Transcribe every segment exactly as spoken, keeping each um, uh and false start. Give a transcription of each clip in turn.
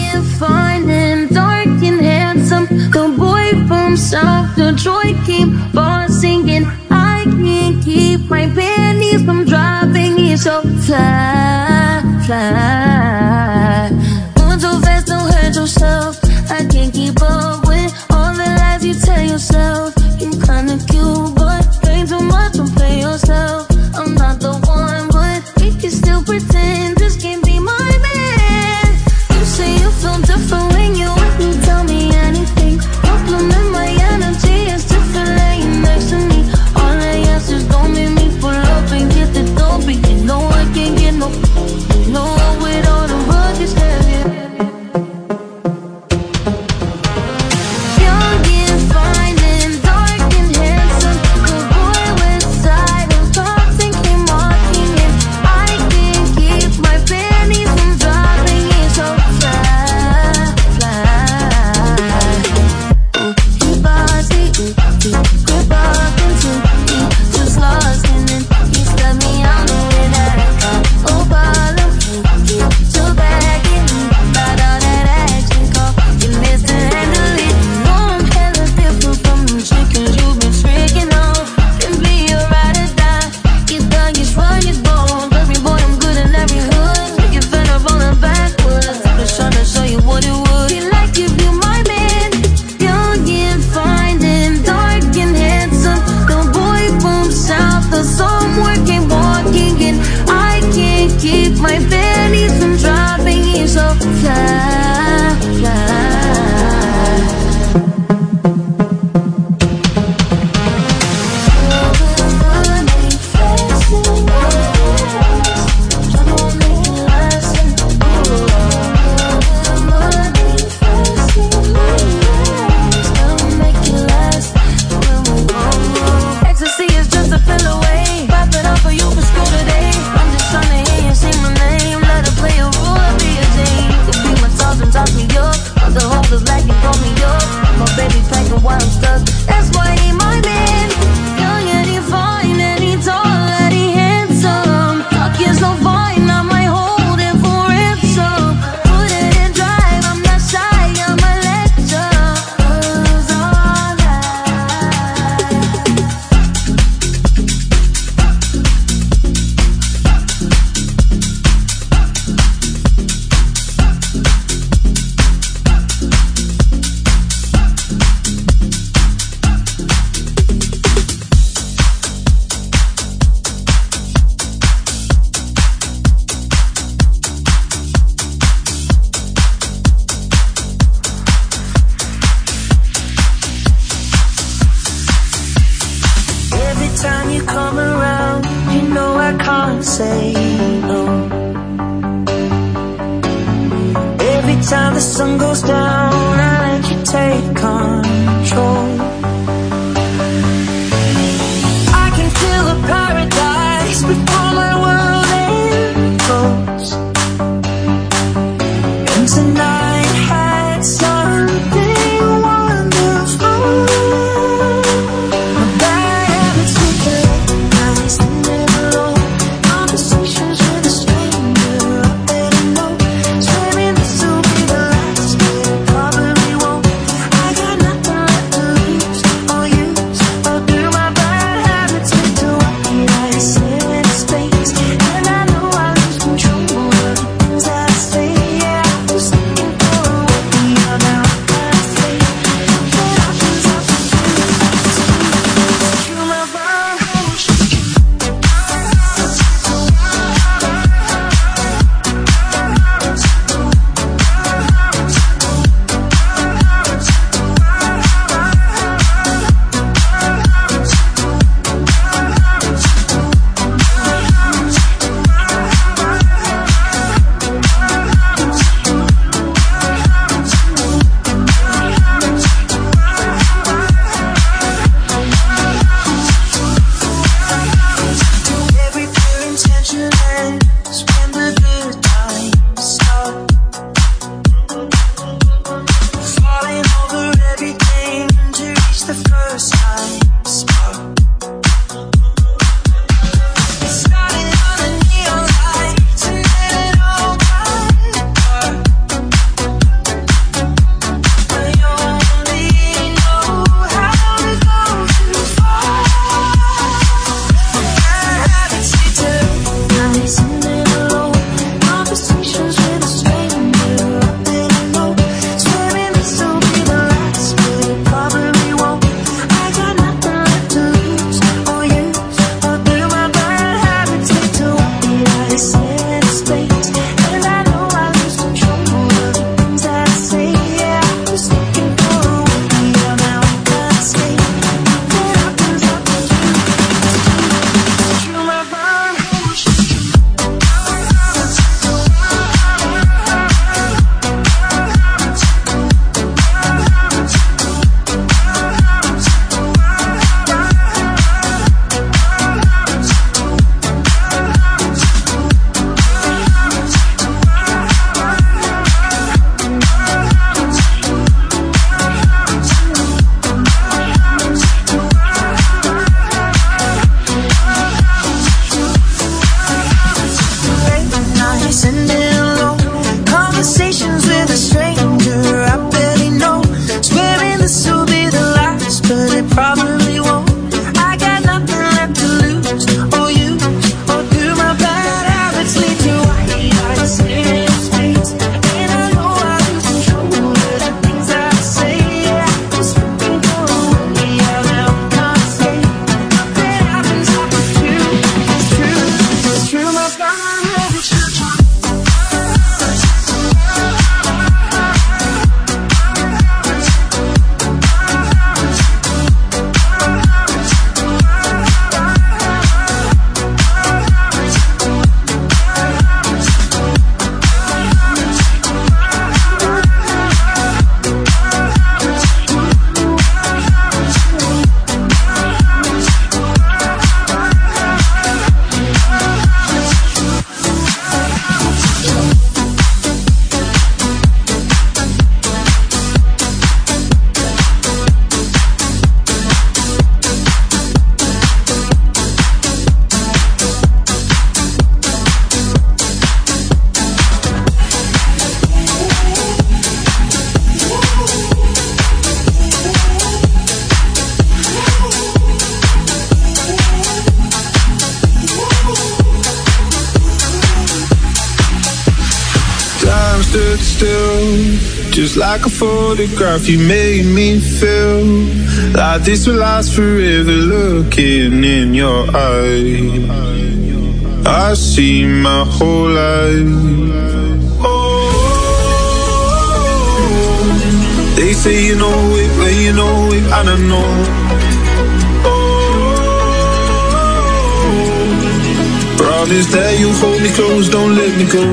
and fine and dark and handsome. The boy from South Detroit came for singing. I can't keep my panties from dropping. He's so fly, fly. Moving so fast, don't hurt yourself. I can't keep up with all the lies you tell yourself. You're kinda cute, but ain't too much, don't play yourself. I'm not the one, but we can still pretend this can't be my man. You say you feel different when you with me, tell me anything. Compliment my energy, it's different laying next to me. All I ask is don't make me pull up and get the door, but you know I can't get no, no with all the rugged heavy. Young and fine and dark and handsome, the boy with side of thoughts and came walking in. I can't keep my panties from dropping. He's so fly, fly. Ooh, he bossy, ooh, he grip up into me, just lost in it. He stepped me out with that car. Oh, bottom, ooh, so back in me, about all that action call. You missed to handle it. No, I'm hella different from them chickens you've been tricking on. Can be a ride or die. Get done, get strong, get bold. Every boy, I'm good in every hood. Make it fed up on the backwards. Just trying to show you what it would be like if you my man. Young and fine and dark and handsome, the boy from South, the somewhere came walking in. I can't keep my panties from dropping. He's so fly, fly. Ecstasy is just a pill away. Pop it up for you for school today. I'm just trying to hear you say my name. Let her play a role, be a Jane. Could be my toss and toss me up, but the hope is like you throw me up. My baby packing while I'm stuck. That's why he my man. Young and he fine and he tall and he handsome. Talk is so fine, I might hold it for ransom. Put it in drive, I'm not shy, I'm a lecture. Cause all I Every time you come around, you know I can't say no. Every time the sun goes down, I let you take control. I can feel a paradise before my world implodes. And tonight had something wonderful. My bad habits make it nice and never low. Conversations with a stranger I better know. Swearing this will be the last, but it probably won't. I got nothing left to lose or use or do. My bad habits lead to what I say in space, and I know I lose control of the things I say. Yeah, I'm just looking for what we are now. I say, get options up to you. Through my bones. Every pure intention ends when the good times start. Falling over everything to reach the first time spark. Started on a neon light and let it all burn apart. conversations with a stranger I barely know. Swearing this will be the last, but it probably won't. I got nothing left to lose or use, or do my bad habits lead to white eyes, serious face? And I know I lose control of the things I say. Yeah, just looking for a way out now. Not say nothing happens after two. It's true, it's true. My bad habits. Stood still, just like a photograph. You made me feel like this will last forever. Looking in your eyes, I see my whole life. Oh, they say you know it, but you know it, I don't know. Oh, promise that you'll hold me close, don't let me go.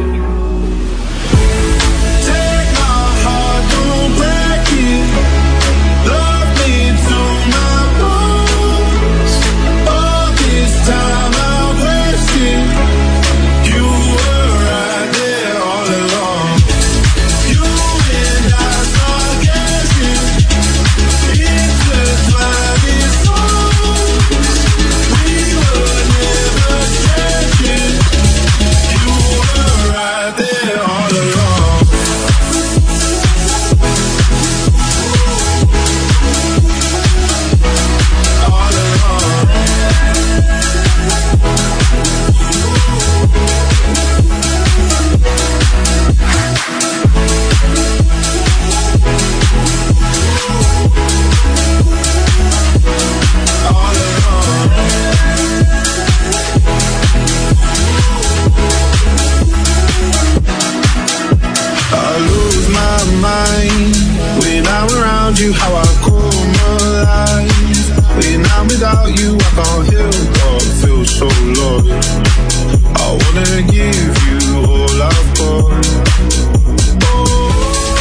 You how I come alive. When I'm without you, I can't help but feel so lost. I wanna give you all I've got. Oh,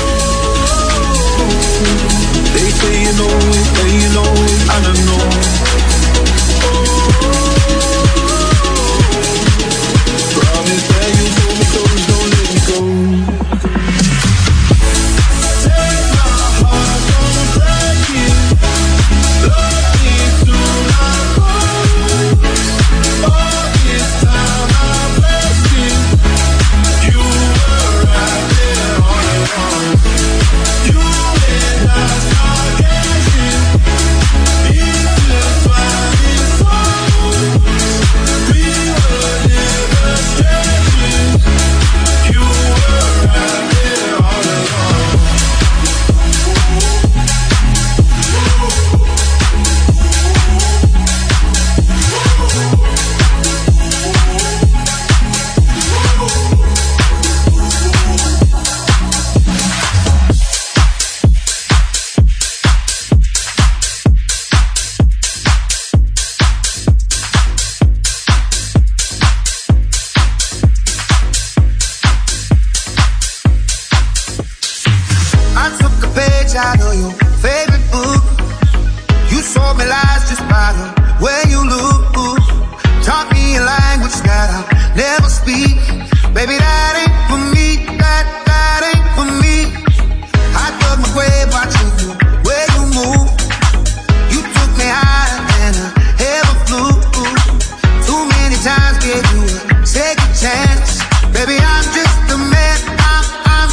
they say you know it, but you know it, I don't know. Oh, promise that you hold me close, don't let me go. Out of your favorite book, you saw me lies just by the way you look. Taught me a language that I'll never speak. Baby, that ain't for me. That that ain't for me. I dug my grave watching the way you move. You took me higher than I ever flew. Too many times gave you a second chance. Baby, I'm just a man. I'm, I'm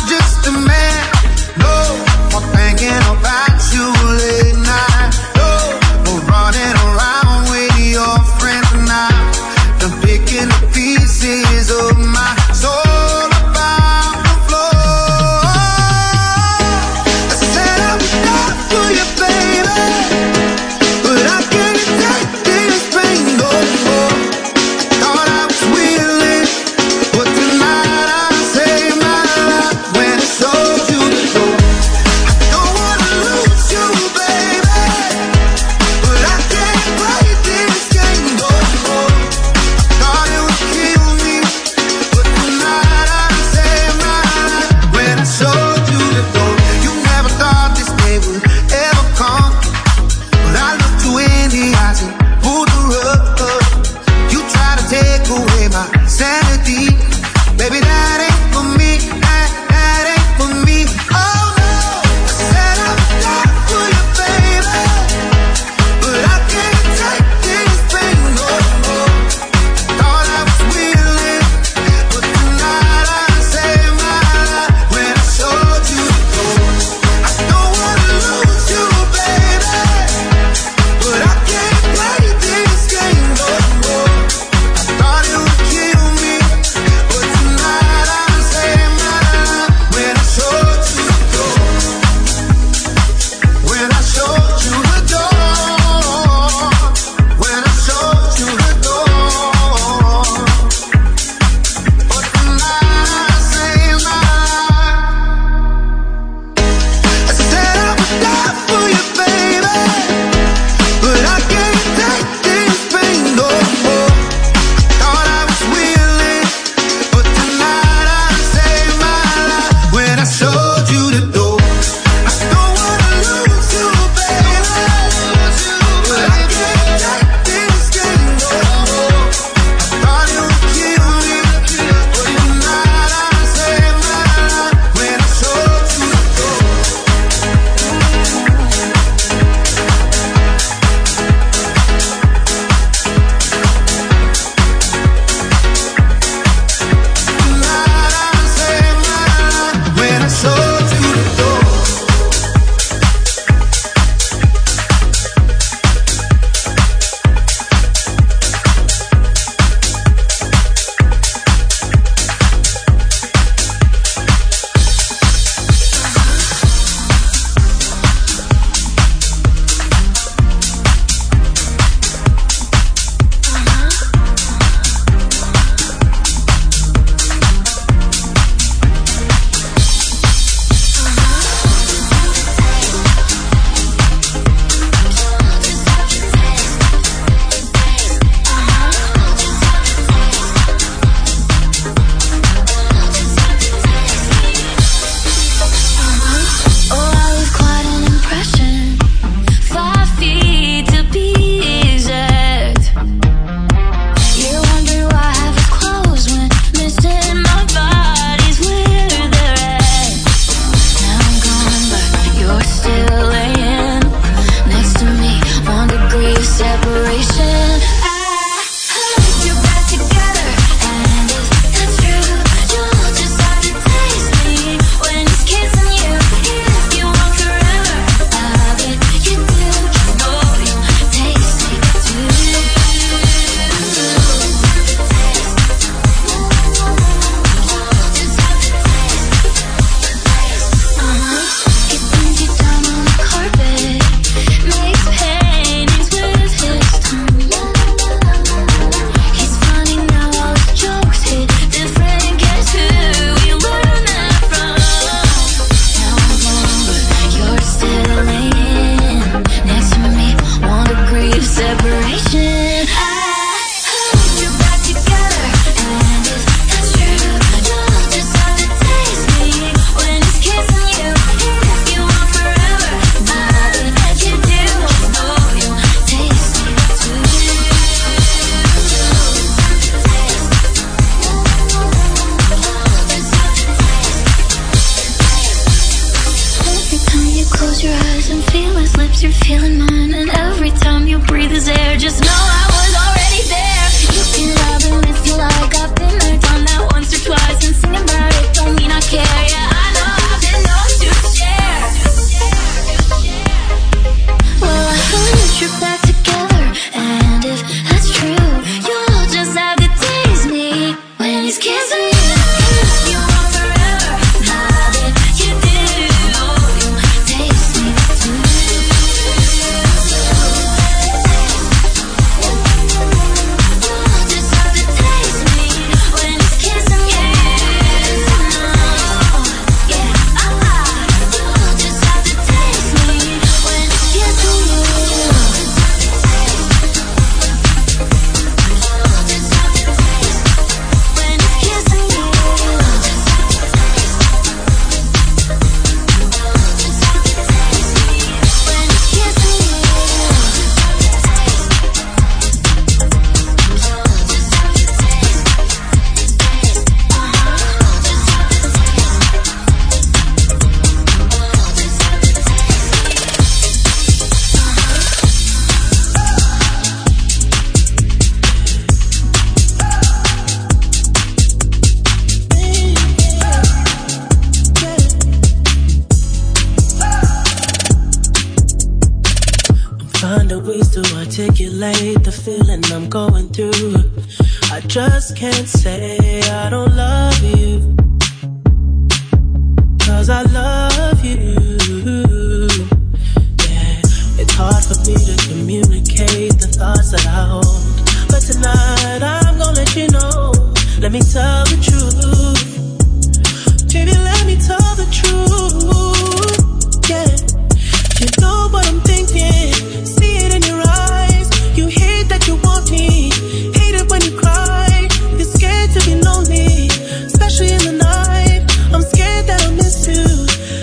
you're feeling mine, and every time you breathe is air. Just know I was already there. You can love and miss you like I've been there, done that once or twice, and singing about it don't mean I care. Yeah, I know I've been known to share. Well, I hope you're back together, and if that's true, you'll just have to taste me when he's kissing you. You want forever, now that you do, you taste me too. You'll just have to taste me when he's kissing you. Yeah, you'll just have to taste me when he's kissing you. Finding ways to articulate the feeling I'm going through. I just can't say I don't love you, 'cause I love you. Yeah, it's hard for me to communicate the thoughts that I hold, but tonight I'm gonna let you know. Let me tell the truth, baby, let me tell the truth. Yeah, you know what I'm thinking, see it in your eyes. You hate that you want me, hate it when you cry. You're scared to be lonely, especially in the night. I'm scared that I'll miss you,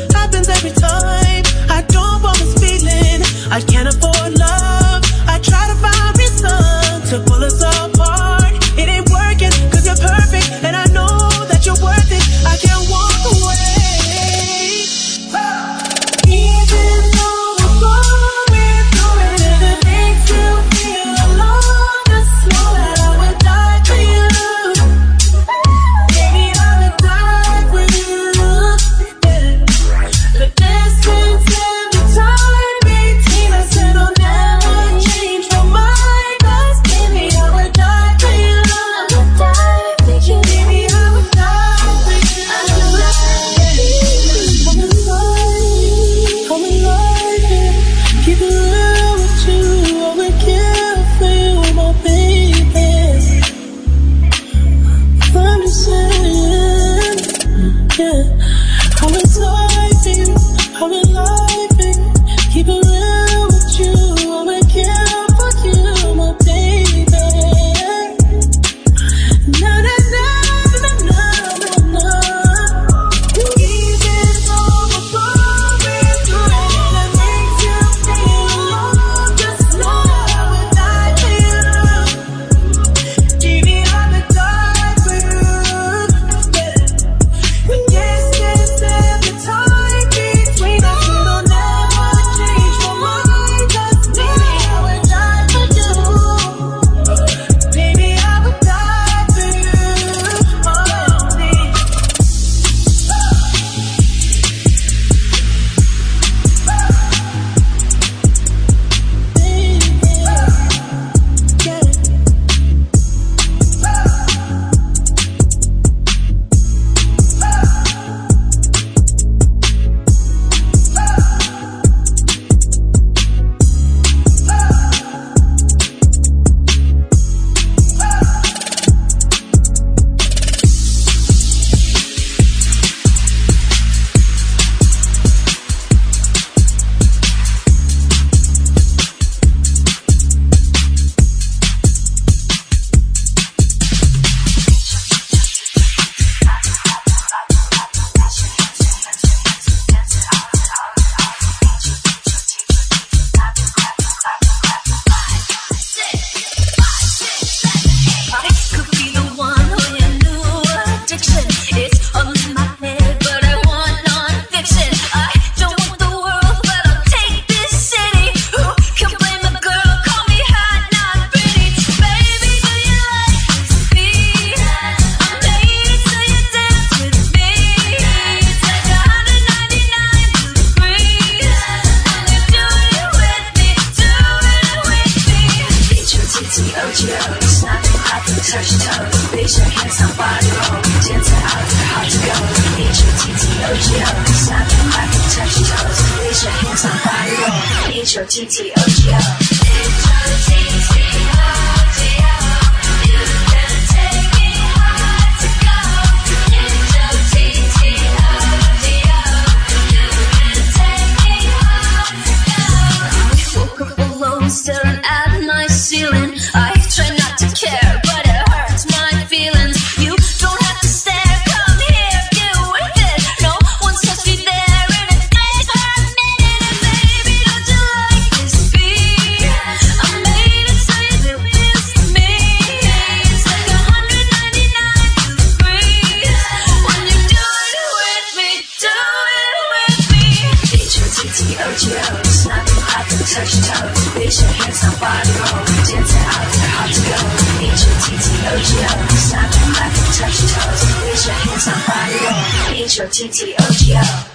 H O T T O G O. H O T T O G O. You can take me hard to go. H O T T O G O. You can take me hard to go. I woke up alone, staring at my ceiling. I try not to care, but it hurts my feelings. You don't have to stare, come here, get with it. No one's supposed to be there in a day for a minute. And baby, don't you like this beat? I made it so you miss me. It's like one hundred ninety-nine degrees when you do it with me, do it with me. H O T T O G O, snap and clap and touch your toes. Raise your hands, now body roll, dance it out, they're hard to go. H O T T O G O, snap and clap and touch your toes. Raise your hands, now body roll, H O T T O G O.